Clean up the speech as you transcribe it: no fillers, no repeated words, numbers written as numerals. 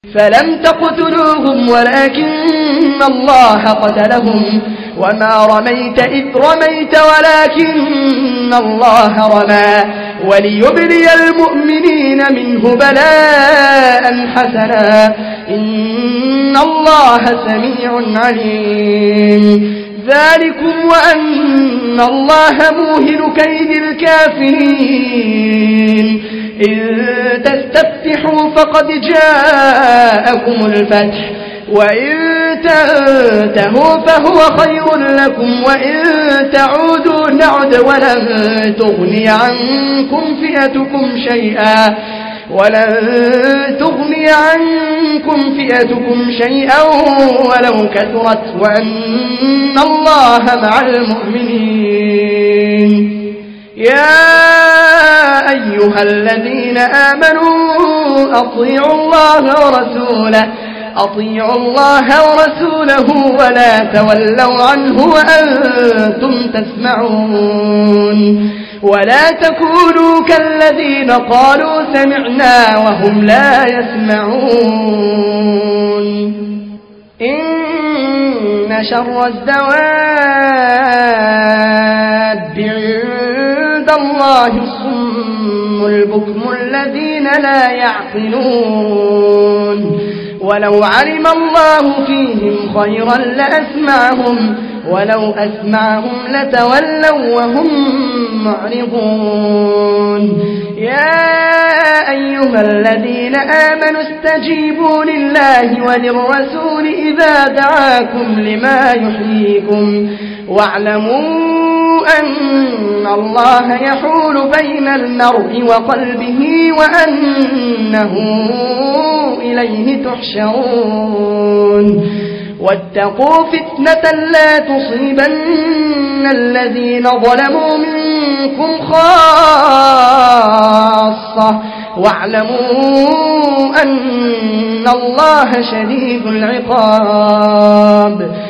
فلم تقتلوهم ولكن الله قتلهم وما رميت إذ رميت ولكن الله رمى وليبلي المؤمنين منه بلاء حسنا إن الله سميع عليم ذلكم وأن الله موهن كيد الكافرين إن تستفتحوا فقد جاءكم الفتح وإن تنتهوا فهو خير لكم وإن تعودوا نعد ولن تغني عنكم فئتكم شيئا ولو كثرت وأن الله مع المؤمنين يا أيها الذين آمنوا أطيعوا الله ورسوله ولا تولوا عنه وأنتم تسمعون ولا تكونوا كالذين قالوا سمعنا وهم لا يسمعون إن شر الدواب عند الله الصم البكم الذين لا يعقلون ولو علم الله فيهم خيرا لأسمعهم ولو أسمعهم لتولوا وهم معرضون يا أيها الذين آمنوا استجيبوا لله وللرسول إذا دعاكم لما يحييكم واعلموا أن الله يحول بين المرء وقلبه وأنه إليه تحشرون واتقوا فتنة لا تصيبن الذين ظلموا منكم خاصة واعلموا أن الله شديد العقاب